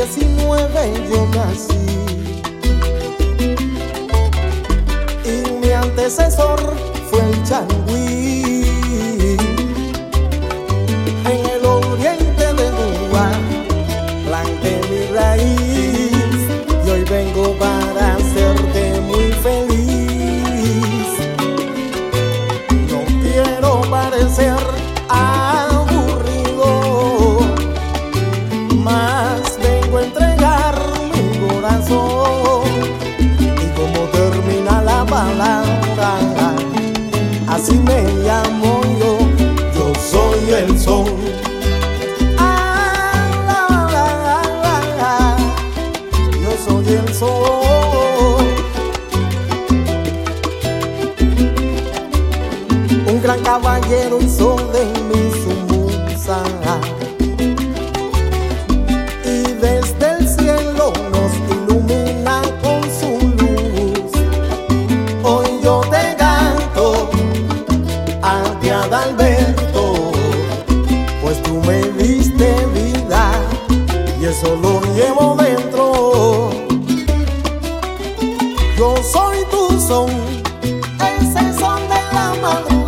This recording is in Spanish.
19 yo nací y mi antecesor fue el changüí. En el oriente de Cuba planté mi raíz y hoy vengo para hacerte muy feliz. No quiero parecer aburrido, más vengo a entregar mi corazón. Y como termina la palabra, así me llamo yo soy el son. Yo soy el son. Un gran caballero hizo de mí su musa, y desde el cielo nos ilumina con su luz. Hoy yo te canto a ti, Adalberto, pues tú me diste vida y eso lo llevo dentro. Yo soy tu son, ese son de la madrugada.